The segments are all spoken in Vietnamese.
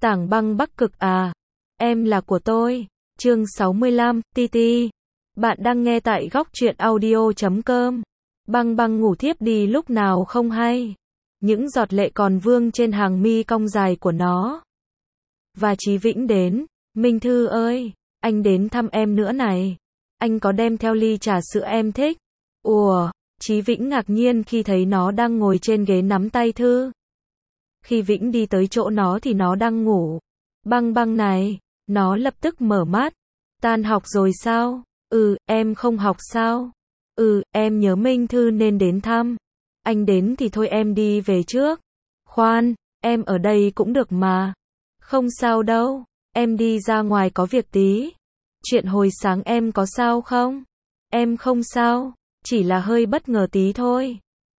Tảng băng Bắc Cực à? Em là của tôi. Chương 65, Titi. Bạn đang nghe tại góc truyện audio.com. Băng băng ngủ thiếp đi lúc nào không hay. Những giọt lệ còn vương trên hàng mi cong dài của nó. Và Chí Vĩnh đến. Minh Thư ơi, anh đến thăm em nữa này. Anh có đem theo ly trà sữa em thích. Ủa, Chí Vĩnh ngạc nhiên khi thấy nó đang ngồi trên ghế nắm tay Thư. Khi Vĩnh đi tới chỗ nó thì nó đang ngủ. Băng băng này, nó lập tức mở mắt. Tan học rồi sao? Em không học sao? Em nhớ Minh Thư nên đến thăm. Anh đến thì thôi em đi về trước. Khoan, em ở đây cũng được mà. Không sao đâu, em đi ra ngoài có việc tí. Chuyện hồi sáng em có sao không? Em không sao, chỉ là hơi bất ngờ tí thôi.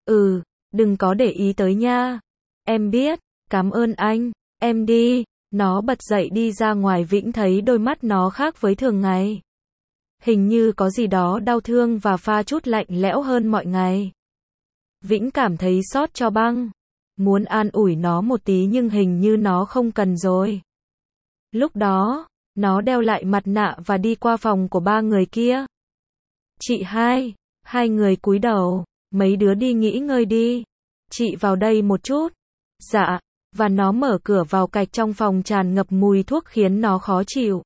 Đừng có để ý tới nha. Em biết, cảm ơn anh, em đi. Nó bật dậy đi ra ngoài. Vĩnh thấy đôi mắt nó khác với thường ngày. Hình như có gì đó đau thương và pha chút lạnh lẽo hơn mọi ngày. Vĩnh cảm thấy xót cho băng. Muốn an ủi nó một tí nhưng hình như nó không cần rồi. Lúc đó, nó đeo lại mặt nạ và đi qua phòng của ba người kia. Chị hai người cúi đầu, mấy đứa đi nghỉ ngơi đi. Chị vào đây một chút. Dạ, và nó mở cửa vào cạch trong phòng tràn ngập mùi thuốc khiến nó khó chịu.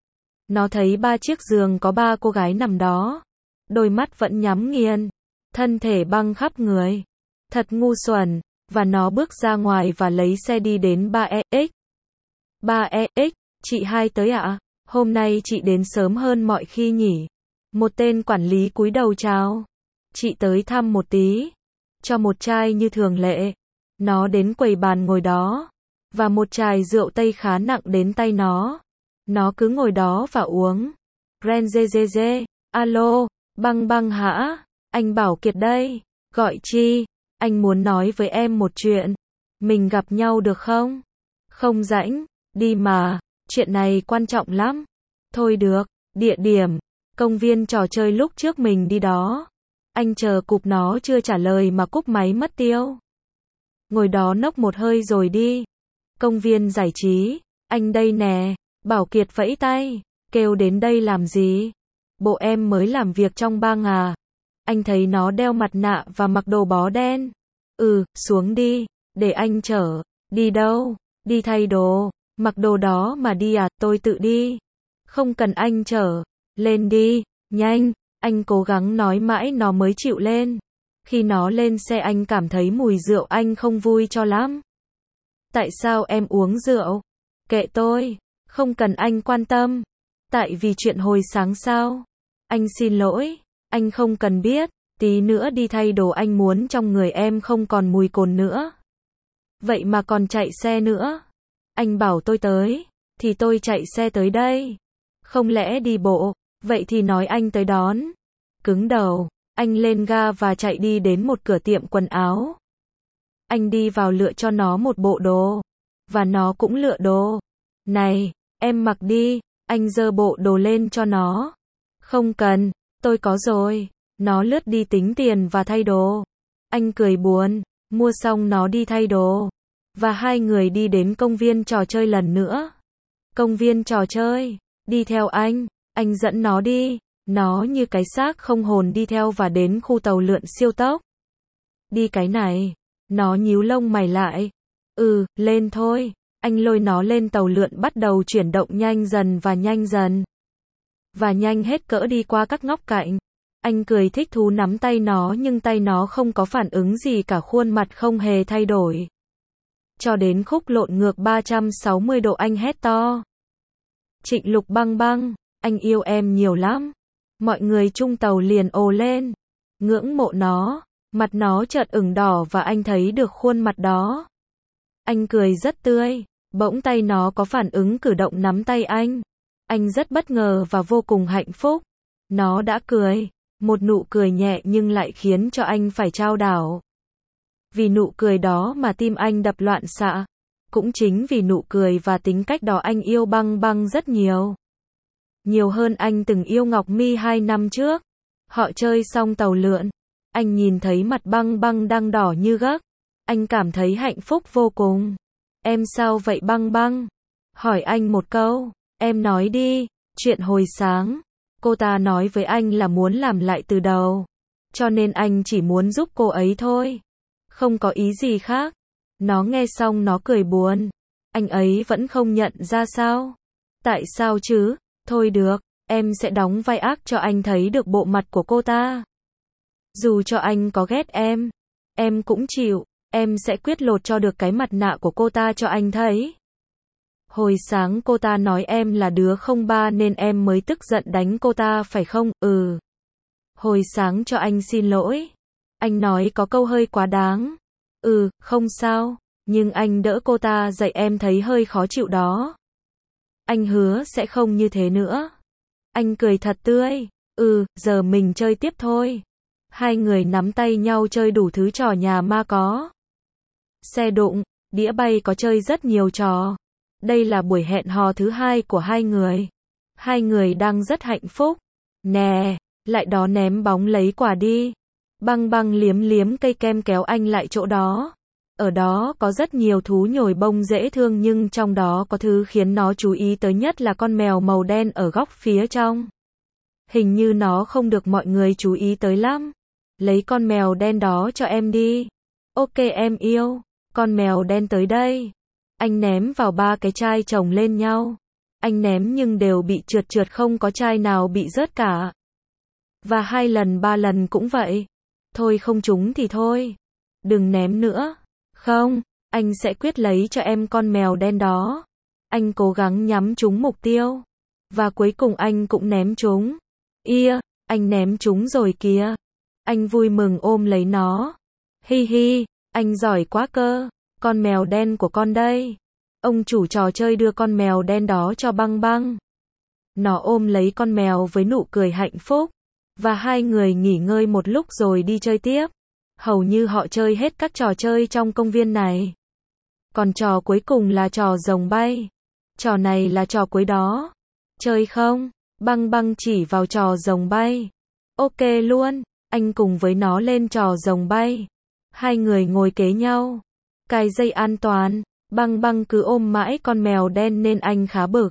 Nó thấy 3 chiếc giường có 3 cô gái nằm đó. Đôi mắt vẫn nhắm nghiền. Thân thể băng khắp người. Thật ngu xuẩn. Và nó bước ra ngoài và lấy xe đi đến 3EX. 3EX, chị hai tới ạ? Hôm nay chị đến sớm hơn mọi khi nhỉ? Một tên quản lý cúi đầu chào. Chị tới thăm một tí. Cho một chai như thường lệ. Nó đến quầy bàn ngồi đó. Và một chai rượu Tây khá nặng đến tay nó. Nó cứ ngồi đó và uống. Renzezeze, alo, băng băng hả? Anh Bảo Kiệt đây. Gọi chi? Anh muốn nói với em một chuyện. Mình gặp nhau được không? Không rảnh, đi mà, chuyện này quan trọng lắm. Thôi được, địa điểm, công viên trò chơi lúc trước mình đi đó. Anh chờ cụp nó chưa trả lời mà cúp máy mất tiêu. Ngồi đó nốc một hơi rồi đi. Công viên giải trí, anh đây nè. Bảo Kiệt vẫy tay, kêu đến đây làm gì? Bộ em mới làm việc trong bang à? Anh thấy nó đeo mặt nạ và mặc đồ bó đen. Xuống đi, để anh chở. Đi đâu? Đi thay đồ. Mặc đồ đó mà đi à? Tôi tự đi. Không cần anh chở. Lên đi, nhanh. Anh cố gắng nói mãi nó mới chịu lên. Khi nó lên xe anh cảm thấy mùi rượu anh không vui cho lắm. Tại sao em uống rượu? Kệ tôi, không cần anh quan tâm. Tại vì chuyện hồi sáng sao? Anh xin lỗi, anh không cần biết. Tí nữa đi thay đồ anh muốn trong người em không còn mùi cồn nữa. Vậy mà còn chạy xe nữa. Anh bảo tôi tới, thì tôi chạy xe tới đây. Không lẽ đi bộ, vậy thì nói anh tới đón. Cứng đầu, anh lên ga và chạy đi đến một cửa tiệm quần áo. Anh đi vào lựa cho nó một bộ đồ. Và nó cũng lựa đồ. Này, em mặc đi, anh giơ bộ đồ lên cho nó. Không cần, tôi có rồi. Nó lướt đi tính tiền và thay đồ. Anh cười buồn, mua xong nó đi thay đồ. Và hai người đi đến công viên trò chơi lần nữa. Công viên trò chơi, đi theo anh dẫn nó đi. Nó như cái xác không hồn đi theo và đến khu tàu lượn siêu tốc. Đi cái này, nó nhíu lông mày lại. Lên thôi. Anh lôi nó lên tàu lượn bắt đầu chuyển động nhanh dần và nhanh dần. Và nhanh hết cỡ đi qua các ngóc cạnh. Anh cười thích thú nắm tay nó nhưng tay nó không có phản ứng gì cả, khuôn mặt không hề thay đổi. Cho đến khúc lộn ngược 360 độ anh hét to. Trịnh Lục băng băng, anh yêu em nhiều lắm. Mọi người chung tàu liền ồ lên. Ngưỡng mộ nó, mặt nó chợt ửng đỏ và anh thấy được khuôn mặt đó. Anh cười rất tươi, bỗng tay nó có phản ứng cử động nắm tay anh. Anh rất bất ngờ và vô cùng hạnh phúc. Nó đã cười. Một nụ cười nhẹ nhưng lại khiến cho anh phải chao đảo. Vì nụ cười đó mà tim anh đập loạn xạ. Cũng chính vì nụ cười và tính cách đó anh yêu băng băng rất nhiều. Nhiều hơn anh từng yêu Ngọc My 2 năm trước. Họ chơi xong tàu lượn. Anh nhìn thấy mặt băng băng đang đỏ như gấc. Anh cảm thấy hạnh phúc vô cùng. Em sao vậy băng băng? Hỏi anh một câu, em nói đi, chuyện hồi sáng. Cô ta nói với anh là muốn làm lại từ đầu. Cho nên anh chỉ muốn giúp cô ấy thôi. Không có ý gì khác. Nó nghe xong nó cười buồn. Anh ấy vẫn không nhận ra sao? Tại sao chứ? Thôi được, em sẽ đóng vai ác cho anh thấy được bộ mặt của cô ta. Dù cho anh có ghét em cũng chịu. Em sẽ quyết lột cho được cái mặt nạ của cô ta cho anh thấy. Hồi sáng cô ta nói em là đứa không ba nên em mới tức giận đánh cô ta phải không? Ừ. Hồi sáng cho anh xin lỗi. Anh nói có câu hơi quá đáng. Ừ, không sao. Nhưng anh đỡ cô ta dậy em thấy hơi khó chịu đó. Anh hứa sẽ không như thế nữa. Anh cười thật tươi. Ừ, giờ mình chơi tiếp thôi. Hai người nắm tay nhau chơi đủ thứ trò nhà ma có. Xe đụng, đĩa bay có chơi rất nhiều trò. Đây là buổi hẹn hò thứ hai của hai người. Hai người đang rất hạnh phúc. Nè, lại đó ném bóng lấy quả đi. Băng băng liếm liếm cây kem kéo anh lại chỗ đó. Ở đó có rất nhiều thú nhồi bông dễ thương nhưng trong đó có thứ khiến nó chú ý tới nhất là con mèo màu đen ở góc phía trong. Hình như nó không được mọi người chú ý tới lắm. Lấy con mèo đen đó cho em đi. Ok em yêu. Con mèo đen tới đây. Anh ném vào 3 cái chai chồng lên nhau. Anh ném nhưng đều bị trượt không có chai nào bị rớt cả. Và 2 lần 3 lần cũng vậy. Thôi không trúng thì thôi. Đừng ném nữa. Không, anh sẽ quyết lấy cho em con mèo đen đó. Anh cố gắng nhắm trúng mục tiêu. Và cuối cùng anh cũng ném trúng. Anh ném trúng rồi kìa. Anh vui mừng ôm lấy nó. Hi hi, anh giỏi quá cơ. Con mèo đen của con đây. Ông chủ trò chơi đưa con mèo đen đó cho băng băng. Nó ôm lấy con mèo với nụ cười hạnh phúc. Và hai người nghỉ ngơi một lúc rồi đi chơi tiếp. Hầu như họ chơi hết các trò chơi trong công viên này. Còn trò cuối cùng là trò rồng bay. Trò này là trò cuối đó. Chơi không? Băng băng chỉ vào trò rồng bay. Ok luôn, anh cùng với nó lên trò rồng bay. Hai người ngồi kế nhau. Cài dây an toàn. Băng băng cứ ôm mãi con mèo đen nên anh khá bực.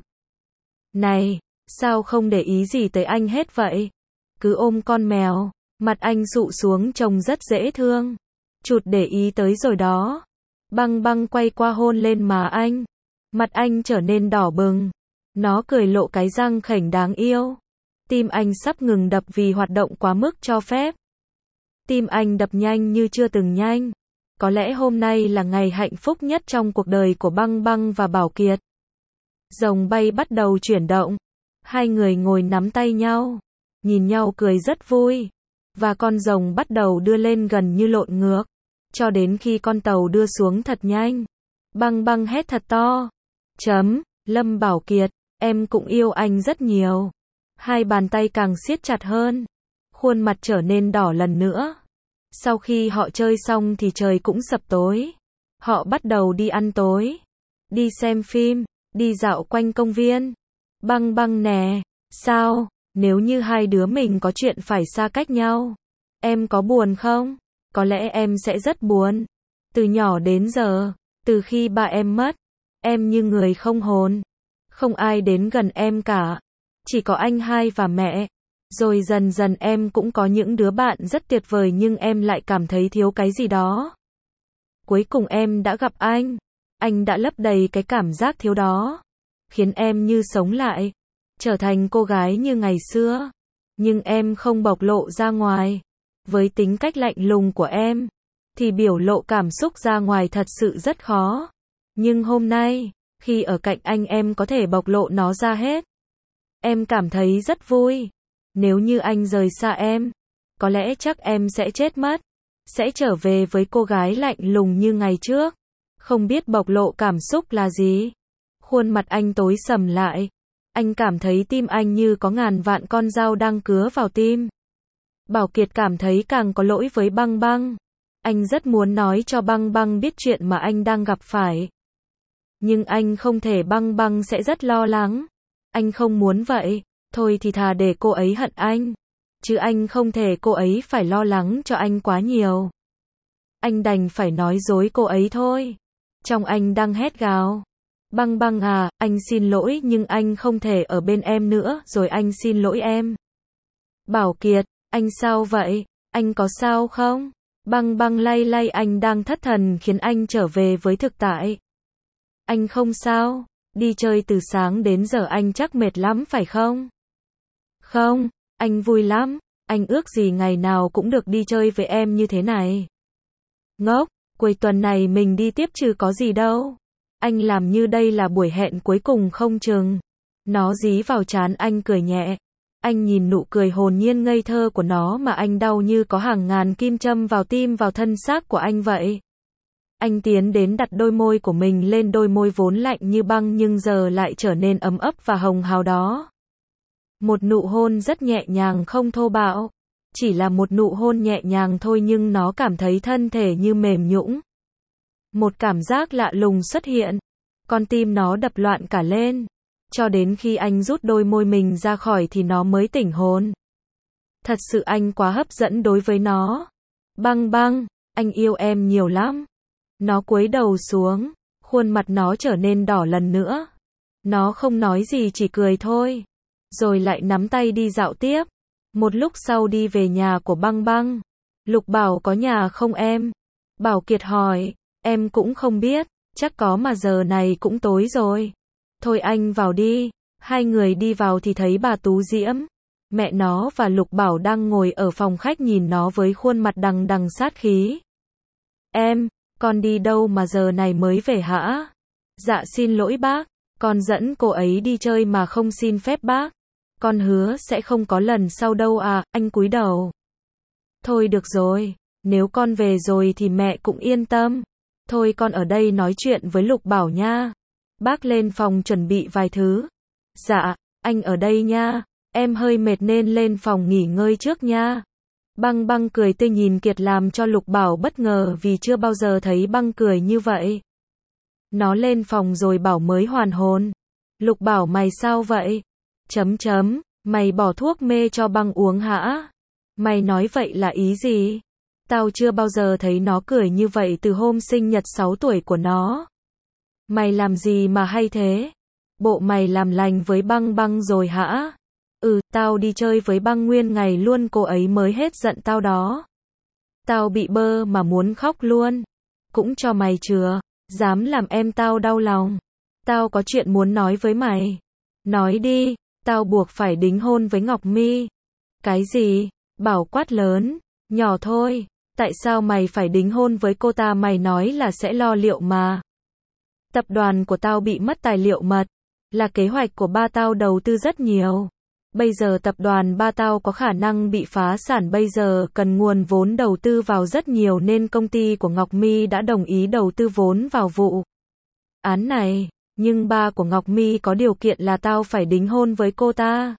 Này, sao không để ý gì tới anh hết vậy? Cứ ôm con mèo. Mặt anh dụ xuống trông rất dễ thương. Chụt để ý tới rồi đó. Băng băng quay qua hôn lên má anh. Mặt anh trở nên đỏ bừng. Nó cười lộ cái răng khểnh đáng yêu. Tim anh sắp ngừng đập vì hoạt động quá mức cho phép. Tim anh đập nhanh như chưa từng nhanh. Có lẽ hôm nay là ngày hạnh phúc nhất trong cuộc đời của Băng Băng và Bảo Kiệt. Rồng bay bắt đầu chuyển động. Hai người ngồi nắm tay nhau. Nhìn nhau cười rất vui. Và con rồng bắt đầu đưa lên gần như lộn ngược. Cho đến khi con tàu đưa xuống thật nhanh. Băng Băng hét thật to. Lâm Bảo Kiệt, em cũng yêu anh rất nhiều. Hai bàn tay càng siết chặt hơn. Khuôn mặt trở nên đỏ lần nữa. Sau khi họ chơi xong thì trời cũng sập tối. Họ bắt đầu đi ăn tối. Đi xem phim. Đi dạo quanh công viên. Băng Băng nè. Sao? Nếu như hai đứa mình có chuyện phải xa cách nhau. Em có buồn không? Có lẽ em sẽ rất buồn. Từ nhỏ đến giờ. Từ khi ba em mất. Em như người không hồn. Không ai đến gần em cả. Chỉ có anh hai và mẹ. Rồi dần dần em cũng có những đứa bạn rất tuyệt vời nhưng em lại cảm thấy thiếu cái gì đó. Cuối cùng em đã gặp anh. Anh đã lấp đầy cái cảm giác thiếu đó. Khiến em như sống lại. Trở thành cô gái như ngày xưa. Nhưng em không bộc lộ ra ngoài. Với tính cách lạnh lùng của em. Thì biểu lộ cảm xúc ra ngoài thật sự rất khó. Nhưng hôm nay, khi ở cạnh anh em có thể bộc lộ nó ra hết. Em cảm thấy rất vui. Nếu như anh rời xa em, có lẽ chắc em sẽ chết mất. Sẽ trở về với cô gái lạnh lùng như ngày trước. Không biết bộc lộ cảm xúc là gì. Khuôn mặt anh tối sầm lại. Anh cảm thấy tim anh như có ngàn vạn con dao đang cứa vào tim. Bảo Kiệt cảm thấy càng có lỗi với Băng Băng. Anh rất muốn nói cho Băng Băng biết chuyện mà anh đang gặp phải. Nhưng anh không thể, Băng Băng sẽ rất lo lắng. Anh không muốn vậy. Thôi thì thà để cô ấy hận anh. Chứ anh không thể cô ấy phải lo lắng cho anh quá nhiều. Anh đành phải nói dối cô ấy thôi. Trong anh đang hét gào. Băng băng à, anh xin lỗi nhưng anh không thể ở bên em nữa rồi, anh xin lỗi em. Bảo Kiệt, anh sao vậy? Anh có sao không? Băng băng lay lay anh đang thất thần khiến anh trở về với thực tại. Anh không sao, đi chơi từ sáng đến giờ anh chắc mệt lắm phải không? Không, anh vui lắm, anh ước gì ngày nào cũng được đi chơi với em như thế này. Ngốc, cuối tuần này mình đi tiếp chứ có gì đâu. Anh làm như đây là buổi hẹn cuối cùng không chừng. Nó dí vào trán anh cười nhẹ. Anh nhìn nụ cười hồn nhiên ngây thơ của nó mà anh đau như có hàng ngàn kim châm vào tim vào thân xác của anh vậy. Anh tiến đến đặt đôi môi của mình lên đôi môi vốn lạnh như băng nhưng giờ lại trở nên ấm ấp và hồng hào đó. Một nụ hôn rất nhẹ nhàng không thô bạo. Chỉ là một nụ hôn nhẹ nhàng thôi nhưng nó cảm thấy thân thể như mềm nhũn. Một cảm giác lạ lùng xuất hiện. Con tim nó đập loạn cả lên. Cho đến khi anh rút đôi môi mình ra khỏi thì nó mới tỉnh hồn. Thật sự anh quá hấp dẫn đối với nó. Băng băng, anh yêu em nhiều lắm. Nó cúi đầu xuống, khuôn mặt nó trở nên đỏ lần nữa. Nó không nói gì chỉ cười thôi. Rồi lại nắm tay đi dạo tiếp. Một lúc sau đi về nhà của băng băng. Lục Bảo có nhà không em? Bảo Kiệt hỏi, em cũng không biết, chắc có mà giờ này cũng tối rồi. Thôi anh vào đi. Hai người đi vào thì thấy bà Tú Diễm, mẹ nó và Lục Bảo đang ngồi ở phòng khách nhìn nó với khuôn mặt đằng đằng sát khí. Em, con đi đâu mà giờ này mới về hả? Dạ xin lỗi bác, con dẫn cô ấy đi chơi mà không xin phép bác. Con hứa sẽ không có lần sau đâu à, anh cúi đầu. Thôi được rồi, nếu con về rồi thì mẹ cũng yên tâm. Thôi con ở đây nói chuyện với Lục Bảo nha. Bác lên phòng chuẩn bị vài thứ. Dạ, anh ở đây nha. Em hơi mệt nên lên phòng nghỉ ngơi trước nha. Băng băng cười tươi nhìn Kiệt làm cho Lục Bảo bất ngờ vì chưa bao giờ thấy băng cười như vậy. Nó lên phòng rồi Bảo mới hoàn hồn. Lục Bảo mày sao vậy? Mày bỏ thuốc mê cho băng uống hả? Mày nói vậy là ý gì? Tao chưa bao giờ thấy nó cười như vậy từ hôm sinh nhật 6 tuổi của nó. Mày làm gì mà hay thế? Bộ mày làm lành với băng băng rồi hả? Tao đi chơi với băng nguyên ngày luôn cô ấy mới hết giận tao đó. Tao bị bơ mà muốn khóc luôn. Cũng cho mày chừa, dám làm em tao đau lòng. Tao có chuyện muốn nói với mày. Nói đi, tao buộc phải đính hôn với Ngọc My. Cái gì? Bảo quát lớn, nhỏ thôi, tại sao mày phải đính hôn với cô ta, mày nói là sẽ lo liệu mà. Tập đoàn của tao bị mất tài liệu mật, là kế hoạch của ba tao đầu tư rất nhiều. Bây giờ tập đoàn ba tao có khả năng bị phá sản, bây giờ cần nguồn vốn đầu tư vào rất nhiều nên công ty của Ngọc My đã đồng ý đầu tư vốn vào vụ án này, nhưng ba của Ngọc My có điều kiện là tao phải đính hôn với cô ta.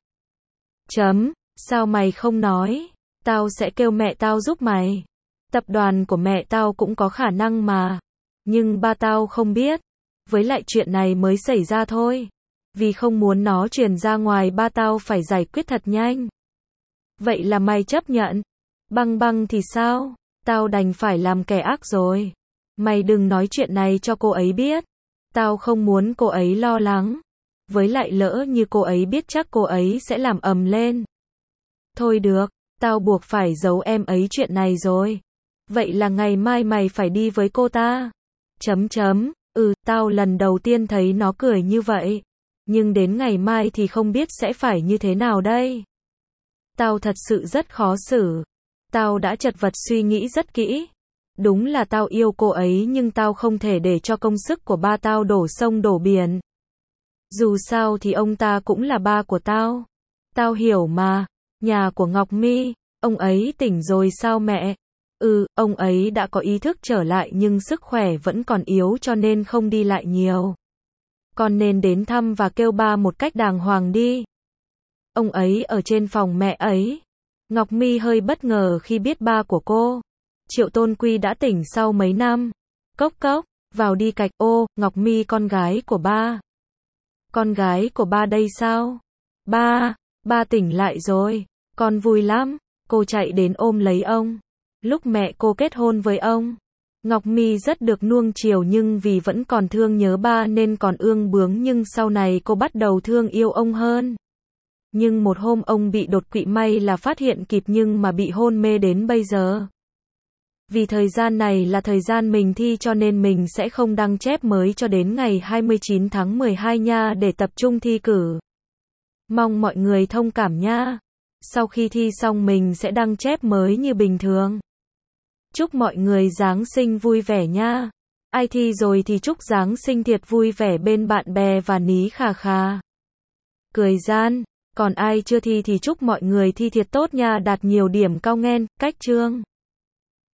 Sao mày không nói? Tao sẽ kêu mẹ tao giúp mày. Tập đoàn của mẹ tao cũng có khả năng mà. Nhưng ba tao không biết. Với lại chuyện này mới xảy ra thôi. Vì không muốn nó truyền ra ngoài, ba tao phải giải quyết thật nhanh. Vậy là mày chấp nhận. Băng băng thì sao? Tao đành phải làm kẻ ác rồi. Mày đừng nói chuyện này cho cô ấy biết. Tao không muốn cô ấy lo lắng. Với lại lỡ như cô ấy biết chắc cô ấy sẽ làm ầm lên. Thôi được, tao buộc phải giấu em ấy chuyện này rồi. Vậy là ngày mai mày phải đi với cô ta. Tao lần đầu tiên thấy nó cười như vậy. Nhưng đến ngày mai thì không biết sẽ phải như thế nào đây. Tao thật sự rất khó xử. Tao đã chật vật suy nghĩ rất kỹ. Đúng là tao yêu cô ấy nhưng tao không thể để cho công sức của ba tao đổ sông đổ biển. Dù sao thì ông ta cũng là ba của tao. Tao hiểu mà. Nhà của Ngọc My, ông ấy tỉnh rồi sao mẹ? Ông ấy đã có ý thức trở lại nhưng sức khỏe vẫn còn yếu cho nên không đi lại nhiều. Con nên đến thăm và kêu ba một cách đàng hoàng đi. Ông ấy ở trên phòng mẹ ấy. Ngọc My hơi bất ngờ khi biết ba của cô, Triệu Tôn Quy đã tỉnh sau mấy năm. Cốc cốc, vào đi cạch. Ô, Ngọc My con gái của ba. Con gái của ba đây sao? Ba tỉnh lại rồi. Con vui lắm. Cô chạy đến ôm lấy ông. Lúc mẹ cô kết hôn với ông, Ngọc Mi rất được nuông chiều nhưng vì vẫn còn thương nhớ ba nên còn ương bướng, nhưng sau này cô bắt đầu thương yêu ông hơn. Nhưng một hôm ông bị đột quỵ, may là phát hiện kịp nhưng mà bị hôn mê đến bây giờ. Vì thời gian này là thời gian mình thi cho nên mình sẽ không đăng chép mới cho đến ngày 29 tháng 12 nha, để tập trung thi cử. Mong mọi người thông cảm nha. Sau khi thi xong mình sẽ đăng chép mới như bình thường. Chúc mọi người Giáng sinh vui vẻ nha. Ai thi rồi thì chúc Giáng sinh thiệt vui vẻ bên bạn bè và ní khà khà. Cười gian. Còn ai chưa thi thì chúc mọi người thi thiệt tốt nha, đạt nhiều điểm cao nghen, cách chương.